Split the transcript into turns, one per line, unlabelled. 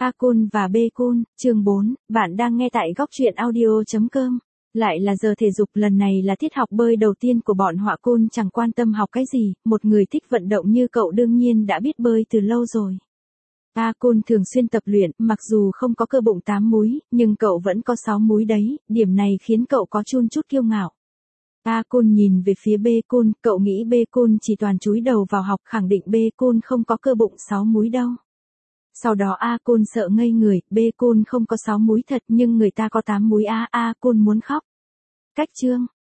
A Kun và B Kun, chương 4, bạn đang nghe tại góc truyện audio.com. Lại là giờ thể dục, lần này là tiết học bơi đầu tiên của bọn họ. Kun chẳng quan tâm học cái gì, một người thích vận động như cậu đương nhiên đã biết bơi từ lâu rồi. A Kun thường xuyên tập luyện, mặc dù không có cơ bụng 8 múi, nhưng cậu vẫn có 6 múi đấy, điểm này khiến cậu có chút kiêu ngạo. A Kun nhìn về phía B Kun, cậu nghĩ B Kun chỉ toàn chúi đầu vào học, khẳng định B Kun không có cơ bụng 6 múi đâu. Sau đó A Kun sợ ngây người, B Kun không có 6 múi thật nhưng người ta có 8 múi. A Kun muốn khóc. Cách chương